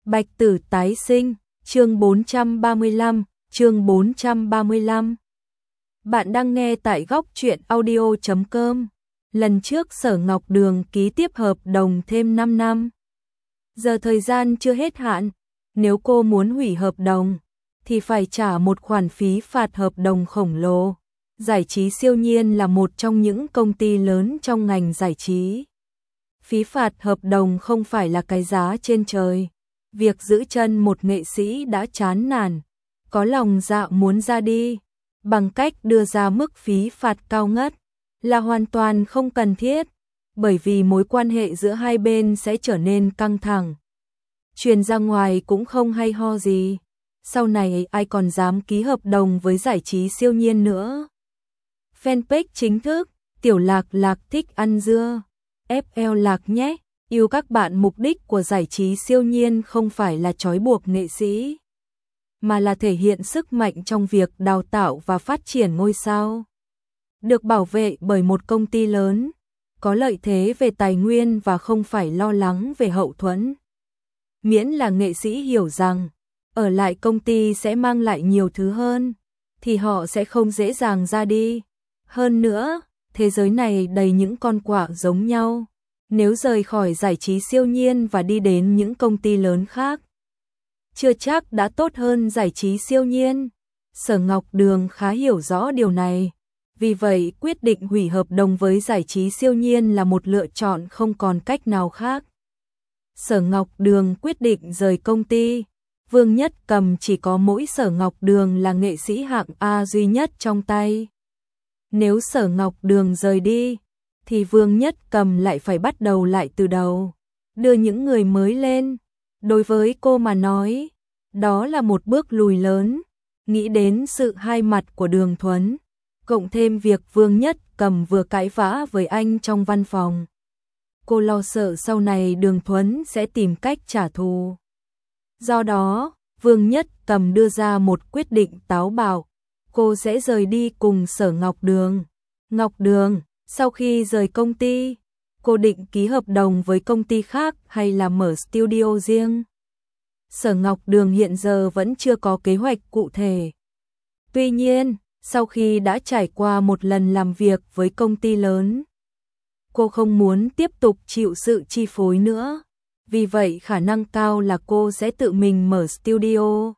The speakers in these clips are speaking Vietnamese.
Bạch Tử tái sinh, chương 435, chương 435. Bạn đang nghe tại góc truyện audio.com. Lần trước Sở Ngọc Đường ký tiếp hợp đồng thêm 5 năm. Giờ thời gian chưa hết hạn, nếu cô muốn hủy hợp đồng thì phải trả một khoản phí phạt hợp đồng khổng lồ. Giải trí Siêu Nhiên là một trong những công ty lớn trong ngành giải trí. Phí phạt hợp đồng không phải là cái giá trên trời. Việc giữ chân một nghệ sĩ đã chán nản, có lòng dạ muốn ra đi, bằng cách đưa ra mức phí phạt cao ngất là hoàn toàn không cần thiết, bởi vì mối quan hệ giữa hai bên sẽ trở nên căng thẳng. Truyền ra ngoài cũng không hay ho gì, sau này ai còn dám ký hợp đồng với Giải trí Siêu Nhiên nữa. Fanpage chính thức, Tiểu Lạc Lạc thích ăn dưa, FL Lạc nhé. Yêu các bạn, mục đích của Giải trí Siêu Nhiên không phải là trói buộc nghệ sĩ, mà là thể hiện sức mạnh trong việc đào tạo và phát triển ngôi sao. Được bảo vệ bởi một công ty lớn, có lợi thế về tài nguyên và không phải lo lắng về hậu thuẫn. Miễn là nghệ sĩ hiểu rằng, ở lại công ty sẽ mang lại nhiều thứ hơn, thì họ sẽ không dễ dàng ra đi. Hơn nữa, thế giới này đầy những con quạ giống nhau. Nếu rời khỏi Giải trí Siêu Nhiên và đi đến những công ty lớn khác, chưa chắc đã tốt hơn Giải trí Siêu Nhiên. Sở Ngọc Đường khá hiểu rõ điều này, vì vậy quyết định hủy hợp đồng với Giải trí Siêu Nhiên là một lựa chọn không còn cách nào khác. Sở Ngọc Đường quyết định rời công ty. Vương Nhất Cầm chỉ có mỗi Sở Ngọc Đường là nghệ sĩ hạng A duy nhất trong tay. Nếu Sở Ngọc Đường rời đi, thì Vương Nhất Cầm lại phải bắt đầu lại từ đầu, đưa những người mới lên. Đối với cô mà nói, đó là một bước lùi lớn. Nghĩ đến sự hai mặt của Đường Thuấn, cộng thêm việc Vương Nhất Cầm vừa cãi vã với anh trong văn phòng, cô lo sợ sau này Đường Thuấn sẽ tìm cách trả thù. Do đó, Vương Nhất Cầm đưa ra một quyết định táo bạo, cô sẽ rời đi cùng Sở Ngọc Đường. Ngọc Đường, sau khi rời công ty, cô định ký hợp đồng với công ty khác hay là mở studio riêng? Sở Ngọc Đường hiện giờ vẫn chưa có kế hoạch cụ thể. Tuy nhiên, sau khi đã trải qua một lần làm việc với công ty lớn, cô không muốn tiếp tục chịu sự chi phối nữa. Vì vậy khả năng cao là cô sẽ tự mình mở studio.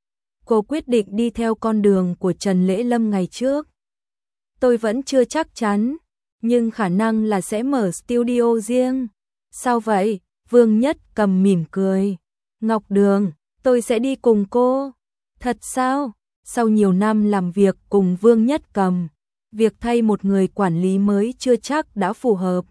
Cô quyết định đi theo con đường của Trần Lễ Lâm ngày trước. Tôi vẫn chưa chắc chắn, nhưng khả năng là sẽ mở studio riêng. Sao vậy? Vương Nhất Cầm mỉm cười. Ngọc Đường, tôi sẽ đi cùng cô. Thật sao? Sau nhiều năm làm việc cùng Vương Nhất Cầm, việc thay một người quản lý mới chưa chắc đã phù hợp.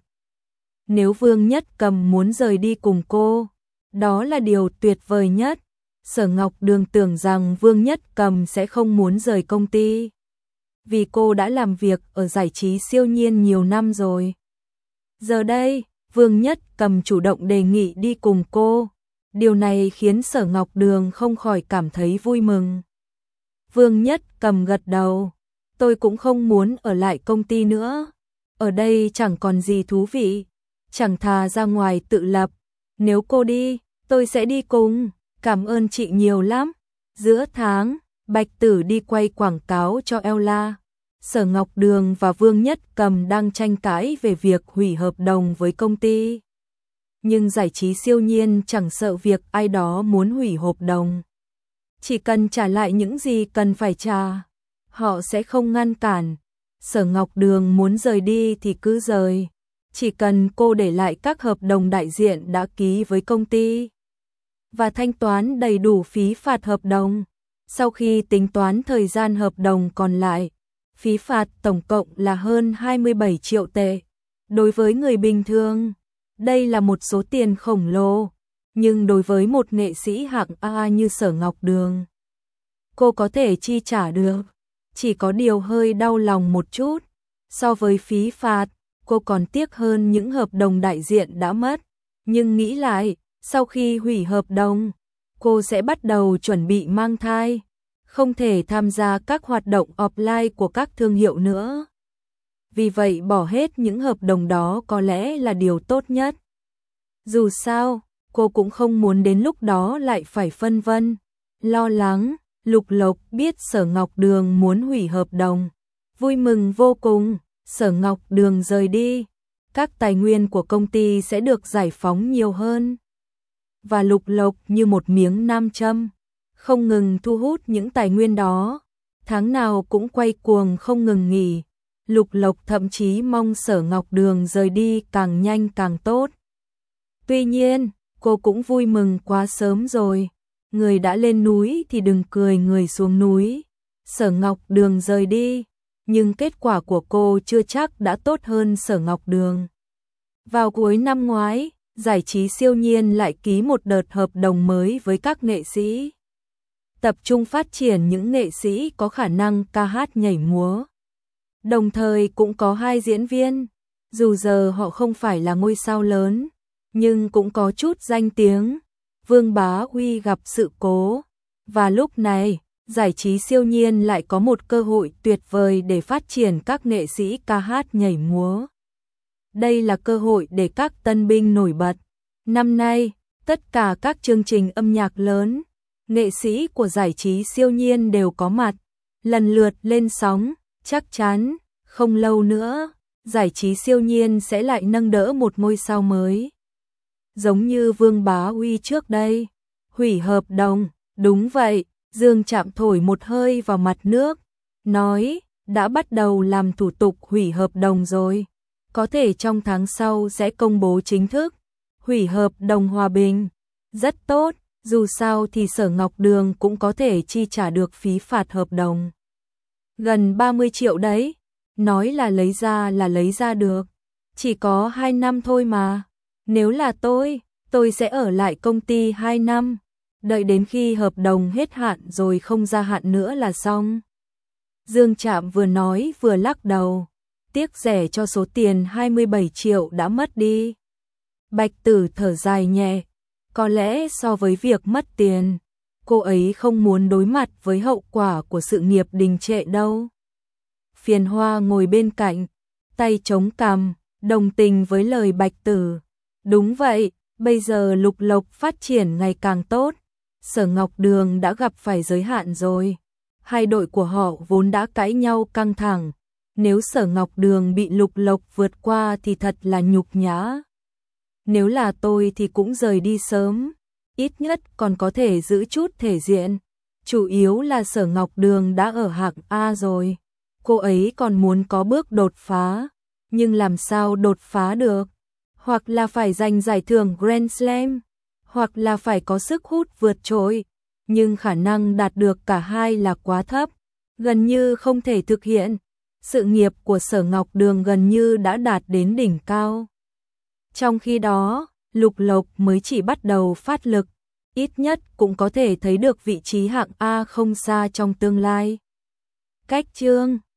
Nếu Vương Nhất Cầm muốn rời đi cùng cô, đó là điều tuyệt vời nhất. Sở Ngọc Đường tưởng rằng Vương Nhất Cầm sẽ không muốn rời công ty, vì cô đã làm việc ở Giải trí Siêu Nhiên nhiều năm rồi. Giờ đây, Vương Nhất Cầm chủ động đề nghị đi cùng cô. Điều này khiến Sở Ngọc Đường không khỏi cảm thấy vui mừng. Vương Nhất Cầm gật đầu. Tôi cũng không muốn ở lại công ty nữa. Ở đây chẳng còn gì thú vị. Chẳng thà ra ngoài tự lập. Nếu cô đi, tôi sẽ đi cùng. Cảm ơn chị nhiều lắm. Giữa tháng, Bạch Tử đi quay quảng cáo cho Ella. Sở Ngọc Đường và Vương Nhất Cầm đang tranh cãi về việc hủy hợp đồng với công ty. Nhưng Giải trí Siêu Nhiên chẳng sợ việc ai đó muốn hủy hợp đồng. Chỉ cần trả lại những gì cần phải trả, họ sẽ không ngăn cản. Sở Ngọc Đường muốn rời đi thì cứ rời. Chỉ cần cô để lại các hợp đồng đại diện đã ký với công ty và thanh toán đầy đủ phí phạt hợp đồng. Sau khi tính toán thời gian hợp đồng còn lại, phí phạt tổng cộng là hơn 27 triệu tệ. Đối với người bình thường, đây là một số tiền khổng lồ, nhưng đối với một nghệ sĩ hạng A như Sở Ngọc Đường, cô có thể chi trả được. Chỉ có điều hơi đau lòng một chút, so với phí phạt, cô còn tiếc hơn những hợp đồng đại diện đã mất. Nhưng nghĩ lại, sau khi hủy hợp đồng, cô sẽ bắt đầu chuẩn bị mang thai, không thể tham gia các hoạt động offline của các thương hiệu nữa. Vì vậy bỏ hết những hợp đồng đó có lẽ là điều tốt nhất. Dù sao, cô cũng không muốn đến lúc đó lại phải phân vân, lo lắng. Lục Lộc biết Sở Ngọc Đường muốn hủy hợp đồng, vui mừng vô cùng. Sở Ngọc Đường rời đi, các tài nguyên của công ty sẽ được giải phóng nhiều hơn. Và Lục Lộc như một miếng nam châm, không ngừng thu hút những tài nguyên đó, tháng nào cũng quay cuồng không ngừng nghỉ. Lục Lộc thậm chí mong Sở Ngọc Đường rời đi càng nhanh càng tốt. Tuy nhiên, cô cũng vui mừng quá sớm rồi. Người đã lên núi thì đừng cười người xuống núi. Sở Ngọc Đường rời đi, nhưng kết quả của cô chưa chắc đã tốt hơn Sở Ngọc Đường. Vào cuối năm ngoái, Giải trí Siêu Nhiên lại ký một đợt hợp đồng mới với các nghệ sĩ. Tập trung phát triển những nghệ sĩ có khả năng ca hát nhảy múa. Đồng thời cũng có 2 diễn viên, dù giờ họ không phải là ngôi sao lớn, nhưng cũng có chút danh tiếng. Vương Bá Huy gặp sự cố, và lúc này, Giải trí Siêu Nhiên lại có một cơ hội tuyệt vời để phát triển các nghệ sĩ ca hát nhảy múa. Đây là cơ hội để các tân binh nổi bật. Năm nay, tất cả các chương trình âm nhạc lớn, nghệ sĩ của Giải trí Siêu Nhiên đều có mặt, lần lượt lên sóng. Chắc chắn, không lâu nữa, Giải trí Siêu Nhiên sẽ lại nâng đỡ một ngôi sao mới. Giống như Vương Bá Huy trước đây, hủy hợp đồng. Đúng vậy, Dương Trạm thổi một hơi vào mặt nước, nói, đã bắt đầu làm thủ tục hủy hợp đồng rồi. Có thể trong tháng sau sẽ công bố chính thức. Hủy hợp đồng hòa bình. Rất tốt, dù sao thì Sở Ngọc Đường cũng có thể chi trả được phí phạt hợp đồng. Gần 30 triệu đấy, nói là lấy ra được. Chỉ có 2 năm thôi mà. Nếu là tôi sẽ ở lại công ty 2 năm. Đợi đến khi hợp đồng hết hạn rồi không gia hạn nữa là xong. Dương Trạm vừa nói vừa lắc đầu. Tiếc rẻ cho số tiền 27 triệu đã mất đi. Bạch Tử thở dài nhẹ. Có lẽ so với việc mất tiền, cô ấy không muốn đối mặt với hậu quả của sự nghiệp đình trệ đâu. Phiền Hoa ngồi bên cạnh, tay chống cằm, đồng tình với lời Bạch Tử. Đúng vậy, bây giờ Lục Lộc phát triển ngày càng tốt. Sở Ngọc Đường đã gặp phải giới hạn rồi. Hai đội của họ vốn đã cãi nhau căng thẳng. Nếu Sở Ngọc Đường bị Lục Lộc vượt qua thì thật là nhục nhã. Nếu là tôi thì cũng rời đi sớm. Ít nhất còn có thể giữ chút thể diện. Chủ yếu là Sở Ngọc Đường đã ở hạng A rồi. Cô ấy còn muốn có bước đột phá. Nhưng làm sao đột phá được? Hoặc là phải giành giải thưởng Grand Slam, hoặc là phải có sức hút vượt trội. Nhưng khả năng đạt được cả hai là quá thấp, gần như không thể thực hiện. Sự nghiệp của Sở Ngọc Đường gần như đã đạt đến đỉnh cao. Trong khi đó, Lục Lộc mới chỉ bắt đầu phát lực, ít nhất cũng có thể thấy được vị trí hạng A không xa trong tương lai. Cách chương